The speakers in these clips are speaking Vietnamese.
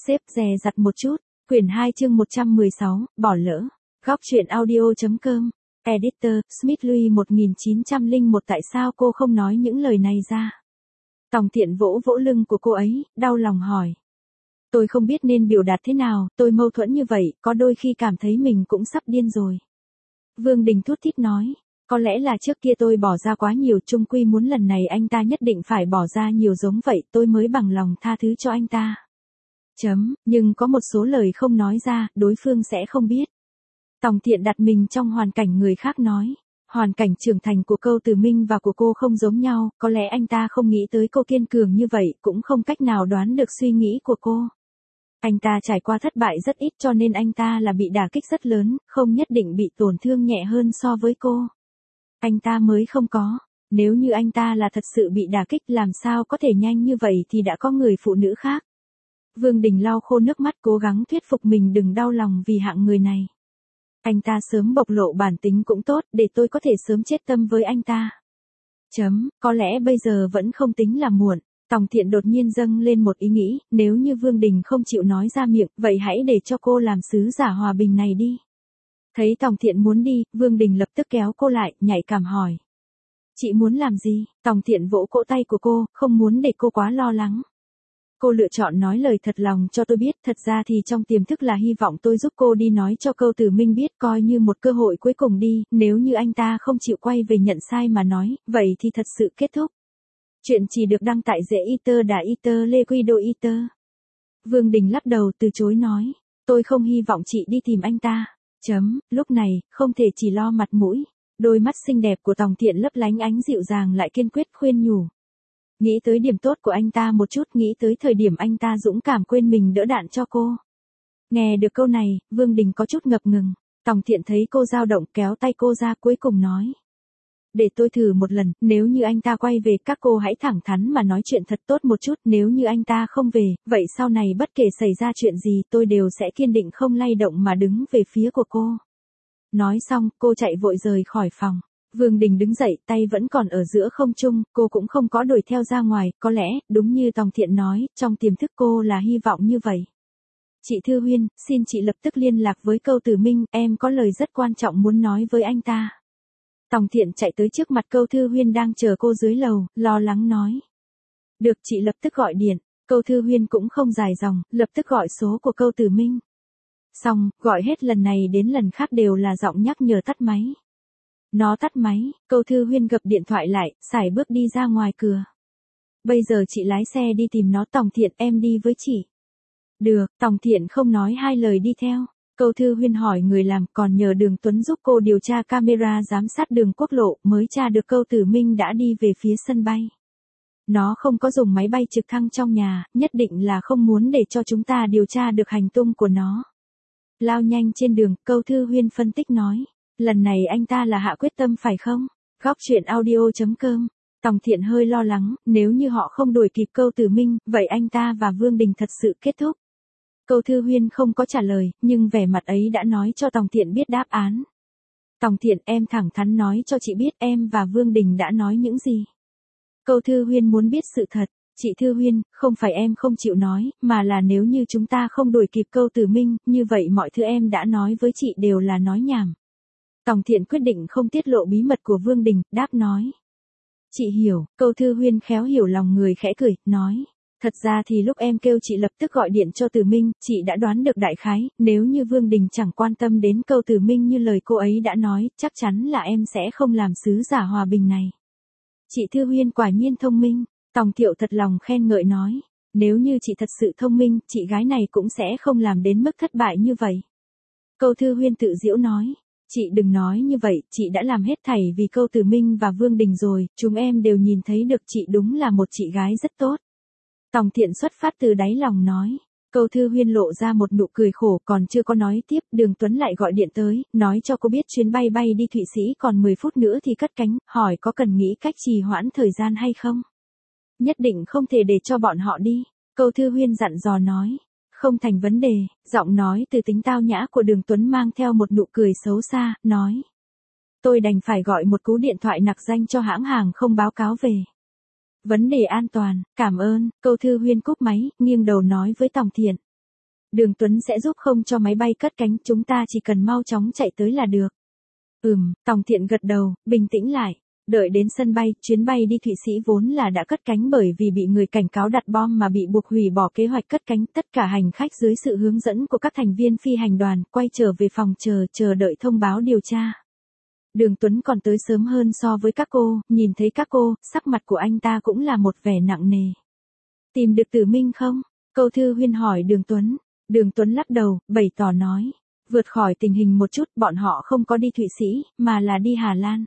xếp dè dặt một chút. Quyển 2 chương 116, bỏ lỡ. Góc truyện audio.com. Editor, Smith Louis 1901. Tại sao cô không nói những lời này ra? Tòng Thiện vỗ vỗ lưng của cô ấy, đau lòng hỏi. Tôi không biết nên biểu đạt thế nào, tôi mâu thuẫn như vậy, có đôi khi cảm thấy mình cũng sắp điên rồi. Vương Đình thút thít nói. Có lẽ là trước kia tôi bỏ ra quá nhiều, chung quy muốn lần này anh ta nhất định phải bỏ ra nhiều giống vậy, tôi mới bằng lòng tha thứ cho anh ta. Nhưng có một số lời không nói ra, đối phương sẽ không biết. Tòng Thiện đặt mình trong hoàn cảnh người khác nói. Hoàn cảnh trưởng thành của Câu Từ Minh và của cô không giống nhau, có lẽ anh ta không nghĩ tới cô kiên cường như vậy, cũng không cách nào đoán được suy nghĩ của cô. Anh ta trải qua thất bại rất ít cho nên anh ta là bị đả kích rất lớn, không nhất định bị tổn thương nhẹ hơn so với cô. Anh ta mới không có. Nếu như anh ta là thật sự bị đả kích làm sao có thể nhanh như vậy thì đã có người phụ nữ khác. Vương Đình lau khô nước mắt cố gắng thuyết phục mình đừng đau lòng vì hạng người này. Anh ta sớm bộc lộ bản tính cũng tốt để tôi có thể sớm chết tâm với anh ta. Có lẽ bây giờ vẫn không tính là muộn. Tòng Thiện đột nhiên dâng lên một ý nghĩ, nếu như Vương Đình không chịu nói ra miệng, vậy hãy để cho cô làm sứ giả hòa bình này đi. Thấy Tòng Thiện muốn đi, Vương Đình lập tức kéo cô lại, nhạy cảm hỏi. Chị muốn làm gì? Tòng Thiện vỗ cỗ tay của cô, không muốn để cô quá lo lắng. Cô lựa chọn nói lời thật lòng cho tôi biết, thật ra thì trong tiềm thức là hy vọng tôi giúp cô đi nói cho Câu Từ Minh biết coi như một cơ hội cuối cùng đi, nếu như anh ta không chịu quay về nhận sai mà nói, vậy thì thật sự kết thúc. Chuyện chỉ được đăng tại The Eater Đà Eater Liquido Eater. Vương Đình lắc đầu từ chối nói, tôi không hy vọng chị đi tìm anh ta. Lúc này, không thể chỉ lo mặt mũi. Đôi mắt xinh đẹp của Tòng Thiện lấp lánh ánh dịu dàng lại kiên quyết khuyên nhủ. Nghĩ tới điểm tốt của anh ta một chút, nghĩ tới thời điểm anh ta dũng cảm quên mình đỡ đạn cho cô. Nghe được câu này, Vương Đình có chút ngập ngừng. Tòng Thiện thấy cô dao động kéo tay cô ra cuối cùng nói. Để tôi thử một lần, nếu như anh ta quay về các cô hãy thẳng thắn mà nói chuyện thật tốt một chút, nếu như anh ta không về, vậy sau này bất kể xảy ra chuyện gì tôi đều sẽ kiên định không lay động mà đứng về phía của cô. Nói xong, cô chạy vội rời khỏi phòng. Vương Đình đứng dậy, tay vẫn còn ở giữa không trung, cô cũng không có đuổi theo ra ngoài, có lẽ, đúng như Tòng Thiện nói, trong tiềm thức cô là hy vọng như vậy. Chị Thư Huyên, xin chị lập tức liên lạc với Câu Từ Minh, em có lời rất quan trọng muốn nói với anh ta. Tòng Thiện chạy tới trước mặt Câu Thư Huyên đang chờ cô dưới lầu, lo lắng nói. Được, chị lập tức gọi điện. Câu Thư Huyên cũng không dài dòng, lập tức gọi số của Câu Từ Minh. Xong, gọi hết lần này đến lần khác đều là giọng nhắc nhở tắt máy. Nó tắt máy, Câu Thư Huyên gập điện thoại lại, sải bước đi ra ngoài cửa. Bây giờ chị lái xe đi tìm nó. Tòng Thiện, em đi với chị. Được, Tòng Thiện không nói hai lời đi theo. Câu Thư Huyên hỏi người làm, còn nhờ Đường Tuấn giúp cô điều tra camera giám sát đường quốc lộ, mới tra được Câu Từ Minh đã đi về phía sân bay. Nó không có dùng máy bay trực thăng trong nhà, nhất định là không muốn để cho chúng ta điều tra được hành tung của nó. Lao nhanh trên đường, Câu Thư Huyên phân tích nói. Lần này anh ta là hạ quyết tâm phải không? Góc truyện audio.com. Tòng Thiện hơi lo lắng, nếu như họ không đuổi kịp Câu Từ Minh, vậy anh ta và Vương Đình thật sự kết thúc. Câu Thư Huyên không có trả lời, nhưng vẻ mặt ấy đã nói cho Tòng Thiện biết đáp án. Tòng Thiện, em thẳng thắn nói cho chị biết em và Vương Đình đã nói những gì. Câu Thư Huyên muốn biết sự thật. Chị Thư Huyên, không phải em không chịu nói, mà là nếu như chúng ta không đuổi kịp Câu Từ Minh, như vậy mọi thứ em đã nói với chị đều là nói nhảm. Tòng Thiện quyết định không tiết lộ bí mật của Vương Đình, đáp nói. Chị hiểu. Câu Thư Huyên khéo hiểu lòng người khẽ cười, nói. Thật ra thì lúc em kêu chị lập tức gọi điện cho Từ Minh, chị đã đoán được đại khái, nếu như Vương Đình chẳng quan tâm đến Câu Từ Minh như lời cô ấy đã nói, chắc chắn là em sẽ không làm sứ giả hòa bình này. Chị Thư Huyên quả nhiên thông minh. Tòng Thiệu thật lòng khen ngợi nói. Nếu như chị thật sự thông minh, chị gái này cũng sẽ không làm đến mức thất bại như vậy. Câu Thư Huyên tự giễu nói. Chị đừng nói như vậy, chị đã làm hết thảy vì Câu Từ Minh và Vương Đình rồi, chúng em đều nhìn thấy được chị đúng là một chị gái rất tốt. Tòng Thiện xuất phát từ đáy lòng nói. Câu Thư Huyên lộ ra một nụ cười khổ, còn chưa có nói tiếp, Đường Tuấn lại gọi điện tới, nói cho cô biết chuyến bay bay đi Thụy Sĩ còn 10 phút nữa thì cất cánh, hỏi có cần nghĩ cách trì hoãn thời gian hay không. Nhất định không thể để cho bọn họ đi. Câu Thư Huyên dặn dò nói. Không thành vấn đề. Giọng nói từ tính tao nhã của Đường Tuấn mang theo một nụ cười xấu xa, nói. Tôi đành phải gọi một cú điện thoại nặc danh cho hãng hàng không báo cáo về. Vấn đề an toàn, cảm ơn. Câu Thư Huyên cúp máy, nghiêng đầu nói với Tòng Thiện. Đường Tuấn sẽ giúp không cho máy bay cất cánh, chúng ta chỉ cần mau chóng chạy tới là được. Tòng Thiện gật đầu, bình tĩnh lại. Đợi đến sân bay, chuyến bay đi Thụy Sĩ vốn là đã cất cánh bởi vì bị người cảnh cáo đặt bom mà bị buộc hủy bỏ kế hoạch cất cánh. Tất cả hành khách dưới sự hướng dẫn của các thành viên phi hành đoàn quay trở về phòng chờ đợi thông báo điều tra. Đường Tuấn còn tới sớm hơn so với các cô, nhìn thấy các cô, sắc mặt của anh ta cũng là một vẻ nặng nề. Tìm được Tử Minh không? Câu Thư Huyên hỏi Đường Tuấn. Đường Tuấn lắc đầu, bày tỏ nói. Vượt khỏi tình hình một chút, bọn họ không có đi Thụy Sĩ, mà là đi Hà Lan.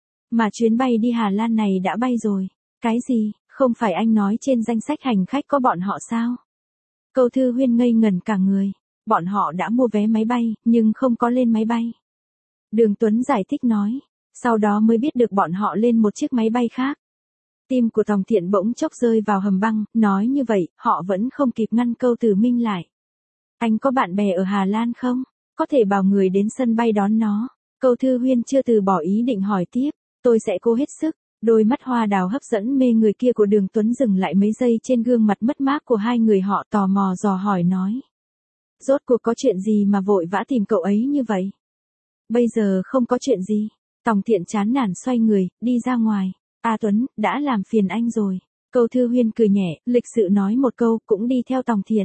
Mà chuyến bay đi Hà Lan này đã bay rồi. Cái gì, không phải anh nói trên danh sách hành khách có bọn họ sao? Câu Thư Huyên ngây ngẩn cả người. Bọn họ đã mua vé máy bay, nhưng không có lên máy bay. Đường Tuấn giải thích nói. Sau đó mới biết được bọn họ lên một chiếc máy bay khác. Tim của Tòng Thiện bỗng chốc rơi vào hầm băng, nói như vậy, họ vẫn không kịp ngăn Câu Tử Minh lại. Anh có bạn bè ở Hà Lan không? Có thể bảo người đến sân bay đón nó. Câu Thư Huyên chưa từ bỏ ý định hỏi tiếp. Tôi sẽ cố hết sức. Đôi mắt hoa đào hấp dẫn mê người kia của Đường Tuấn dừng lại mấy giây trên gương mặt mất mát của hai người, họ tò mò dò hỏi nói. Rốt cuộc có chuyện gì mà vội vã tìm cậu ấy như vậy? Bây giờ không có chuyện gì. Tòng Thiện chán nản xoay người, đi ra ngoài. Tuấn, đã làm phiền anh rồi. Câu Thư Huyên cười nhẹ, lịch sự nói một câu, cũng đi theo Tòng Thiện.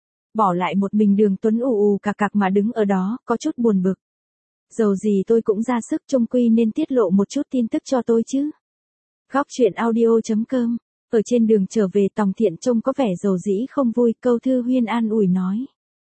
Bỏ lại một mình Đường Tuấn ù cạc cạc mà đứng ở đó, có chút buồn bực. Dầu gì tôi cũng ra sức, trông quy nên tiết lộ một chút tin tức cho tôi chứ. Góc truyện audio.com. Ở trên đường trở về, Tòng Thiện trông có vẻ dầu dĩ không vui. Câu Thư Huyên an ủi nói.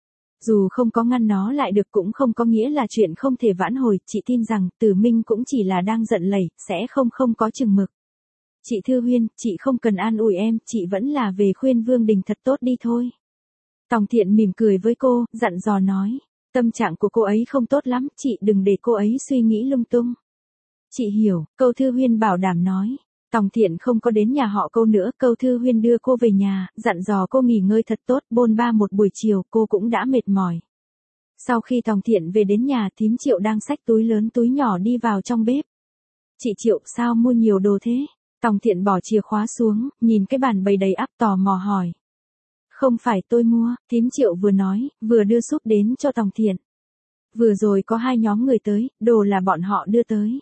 Dù không có ngăn nó lại được cũng không có nghĩa là chuyện không thể vãn hồi. Chị tin rằng Tử Minh cũng chỉ là đang giận lẩy, sẽ không có chừng mực. Chị Thư Huyên, chị không cần an ủi em, chị vẫn là về khuyên Vương Đình thật tốt đi thôi. Tòng Thiện mỉm cười với cô, dặn dò nói. Tâm trạng của cô ấy không tốt lắm, chị đừng để cô ấy suy nghĩ lung tung. Chị hiểu, Câu Thư Huyên bảo đảm nói. Tòng Thiện không có đến nhà họ Câu nữa, Câu Thư Huyên đưa cô về nhà, dặn dò cô nghỉ ngơi thật tốt, bôn ba một buổi chiều, cô cũng đã mệt mỏi. Sau khi Tòng Thiện về đến nhà, thím Triệu đang xách túi lớn túi nhỏ đi vào trong bếp. Chị Triệu, sao mua nhiều đồ thế? Tòng Thiện bỏ chìa khóa xuống, nhìn cái bàn bày đầy ắp tò mò hỏi. Không phải tôi mua, thím Triệu vừa nói, vừa đưa súp đến cho Tòng Thiện. Vừa rồi có hai nhóm người tới, đồ là bọn họ đưa tới.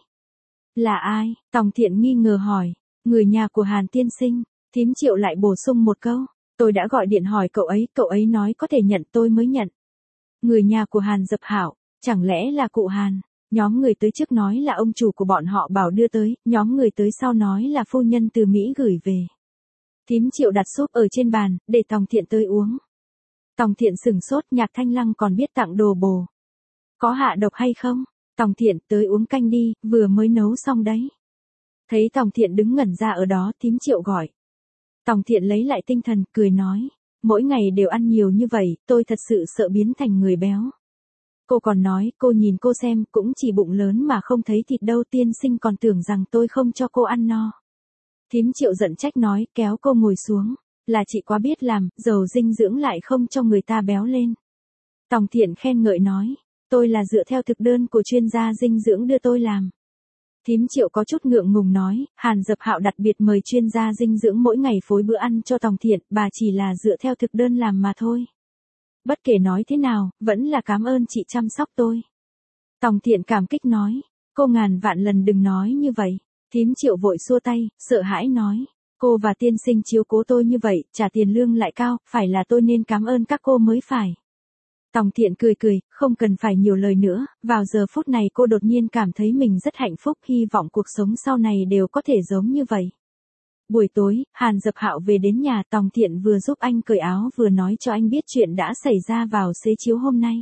Là ai? Tòng Thiện nghi ngờ hỏi. Người nhà của Hàn tiên sinh. Thím Triệu lại bổ sung một câu. Tôi đã gọi điện hỏi cậu ấy nói có thể nhận, tôi mới nhận. Người nhà của Hàn Dập Hạo, chẳng lẽ là cụ Hàn? Nhóm người tới trước nói là ông chủ của bọn họ bảo đưa tới, nhóm người tới sau nói là phu nhân từ Mỹ gửi về. Thím Triệu đặt súp ở trên bàn, để Tòng Thiện tới uống. Tòng Thiện sửng sốt, Nhạc Thanh Lăng còn biết tặng đồ bổ. Có hạ độc hay không? Tòng Thiện, tới uống canh đi, vừa mới nấu xong đấy. Thấy Tòng Thiện đứng ngẩn ra ở đó, thím Triệu gọi. Tòng Thiện lấy lại tinh thần, cười nói. Mỗi ngày đều ăn nhiều như vậy, tôi thật sự sợ biến thành người béo. Cô còn nói, cô nhìn cô xem, cũng chỉ bụng lớn mà không thấy thịt đâu, tiên sinh còn tưởng rằng tôi không cho cô ăn no. Thím Triệu giận trách nói, kéo cô ngồi xuống. Là chị quá biết làm, giàu dinh dưỡng lại không cho người ta béo lên. Tòng Thiện khen ngợi nói. Tôi là dựa theo thực đơn của chuyên gia dinh dưỡng đưa tôi làm. Thím Triệu có chút ngượng ngùng nói, Hàn Dập Hạo đặc biệt mời chuyên gia dinh dưỡng mỗi ngày phối bữa ăn cho Tòng Thiện, bà chỉ là dựa theo thực đơn làm mà thôi. Bất kể nói thế nào, vẫn là cảm ơn chị chăm sóc tôi. Tòng Thiện cảm kích nói, cô ngàn vạn lần đừng nói như vậy. Thím Triệu vội xua tay, sợ hãi nói, cô và tiên sinh chiếu cố tôi như vậy, trả tiền lương lại cao, phải là tôi nên cảm ơn các cô mới phải. Tòng Thiện cười cười, không cần phải nhiều lời nữa, vào giờ phút này cô đột nhiên cảm thấy mình rất hạnh phúc, hy vọng cuộc sống sau này đều có thể giống như vậy. Buổi tối, Hàn Dập Hạo về đến nhà, Tòng Thiện vừa giúp anh cởi áo vừa nói cho anh biết chuyện đã xảy ra vào xế chiếu hôm nay.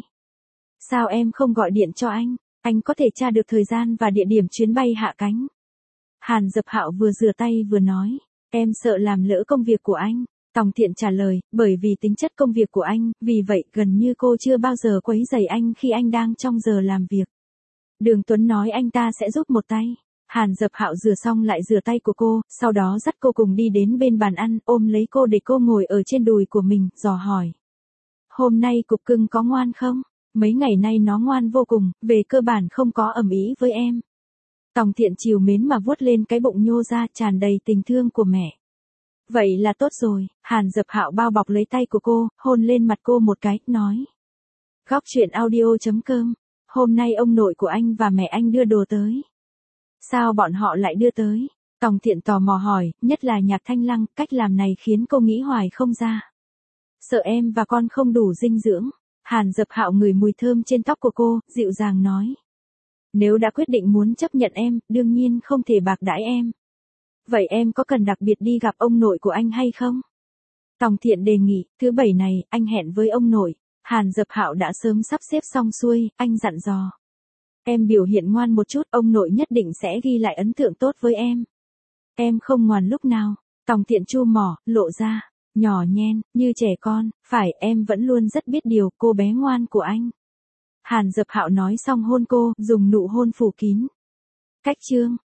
Sao em không gọi điện cho anh có thể tra được thời gian và địa điểm chuyến bay hạ cánh. Hàn Dập Hạo vừa rửa tay vừa nói, em sợ làm lỡ công việc của anh. Tòng Thiện trả lời, bởi vì tính chất công việc của anh, vì vậy gần như cô chưa bao giờ quấy rầy anh khi anh đang trong giờ làm việc. Đường Tuấn nói anh ta sẽ giúp một tay. Hàn Dập Hạo rửa xong lại rửa tay của cô, sau đó dắt cô cùng đi đến bên bàn ăn, ôm lấy cô để cô ngồi ở trên đùi của mình, dò hỏi. Hôm nay cục cưng có ngoan không? Mấy ngày nay nó ngoan vô cùng, về cơ bản không có ầm ĩ với em. Tòng Thiện trìu mến mà vuốt lên cái bụng nhô ra, tràn đầy tình thương của mẹ. Vậy là tốt rồi, Hàn Dập Hạo bao bọc lấy tay của cô, hôn lên mặt cô một cái, nói. Góc truyện audio.com, hôm nay ông nội của anh và mẹ anh đưa đồ tới. Sao bọn họ lại đưa tới? Tòng Thiện tò mò hỏi, nhất là Nhạc Thanh Lăng, cách làm này khiến cô nghĩ hoài không ra. Sợ em và con không đủ dinh dưỡng. Hàn Dập Hạo ngửi mùi thơm trên tóc của cô, dịu dàng nói. Nếu đã quyết định muốn chấp nhận em, đương nhiên không thể bạc đãi em. Vậy em có cần đặc biệt đi gặp ông nội của anh hay không? Tòng Thiện đề nghị, thứ bảy này, anh hẹn với ông nội. Hàn Dập Hạo đã sớm sắp xếp xong xuôi, anh dặn dò. Em biểu hiện ngoan một chút, ông nội nhất định sẽ ghi lại ấn tượng tốt với em. Em không ngoan lúc nào. Tòng Thiện chu mỏ, lộ ra. Nhỏ nhen, như trẻ con, phải em vẫn luôn rất biết điều, cô bé ngoan của anh. Hàn Dập Hạo nói xong hôn cô, dùng nụ hôn phủ kín. Cách chương.